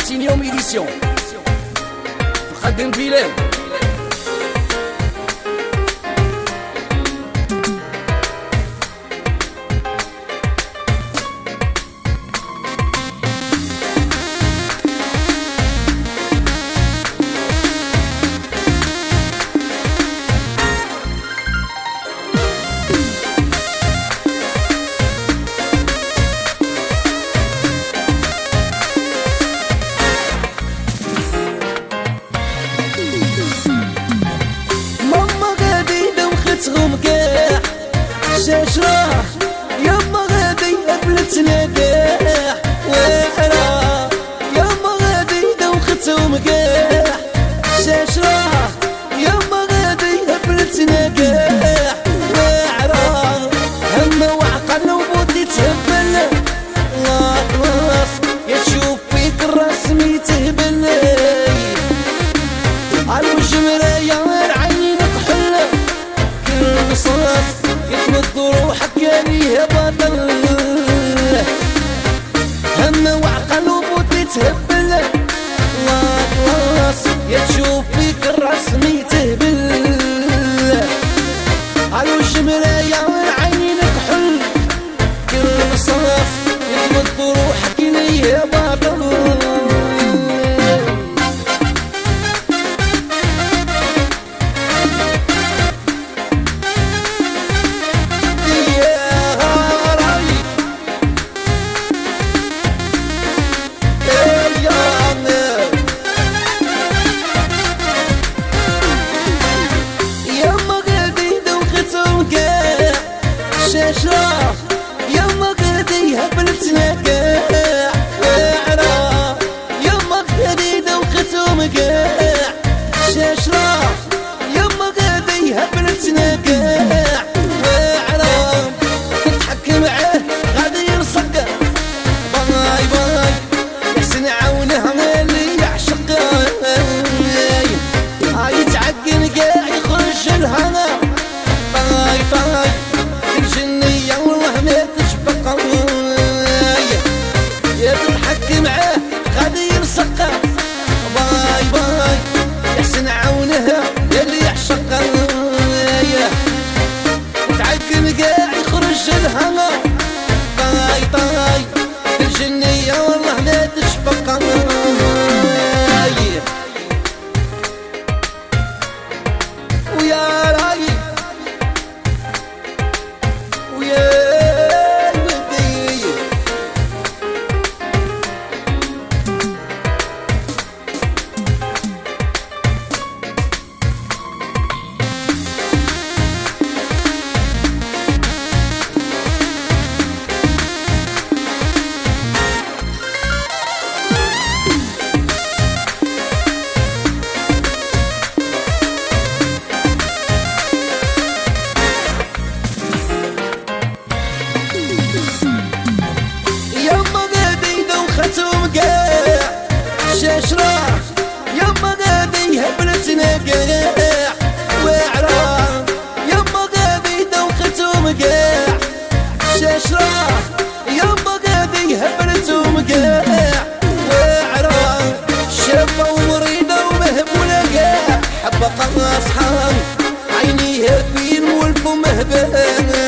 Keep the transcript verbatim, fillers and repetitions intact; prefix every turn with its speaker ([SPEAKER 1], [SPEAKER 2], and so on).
[SPEAKER 1] Arsenio Édition تقدم بلال.
[SPEAKER 2] تغم كاح شاش راه يما غادي قبلتنا كاح وحرا يما غادي دوختهم كاح شاش راه يما غادي قبلتنا كاح وحرا هما وعقل وبوطي تهبل الله خلاص يا تشوف فيك الرسمي تهبل عالوجه مرايا العين تحل صلاص يتمد روحك يا ليه بطل هم وعقل وبوطي تهبل الله خلاص يا تشوف فيك الرسمي تهبل عالوجه مرايا والعين كحل كل صلاص يتمد روحك ليه بطل شاش راه يما غادي هبلتنا كاع وعرا يما غادي دوختهم كاع شاش راه يما غادي هبلتنا كاع وعرا تضحك معاه غادي يرصق باي باي يحسن عونه اللي يعشق هاي يتعقن كاع يخرج الهنا باي باي الجنية والله ما تشبق يا تضحك معاه غادي يرسق باي باي يحسن عونها يا اللي يعشق تعقن كاع يخرج الهنا باي باي الجنية والله ما تشبق ويا راي شاش راه يما غادي هبلتنا كاع وعرا يما غادي دوختهم كاع شاش راه يما غادي هبلتهم كاع وعرا شابة ومريضة ومهبولة كاع حبة قناص حرام عينيها فين والفم هبان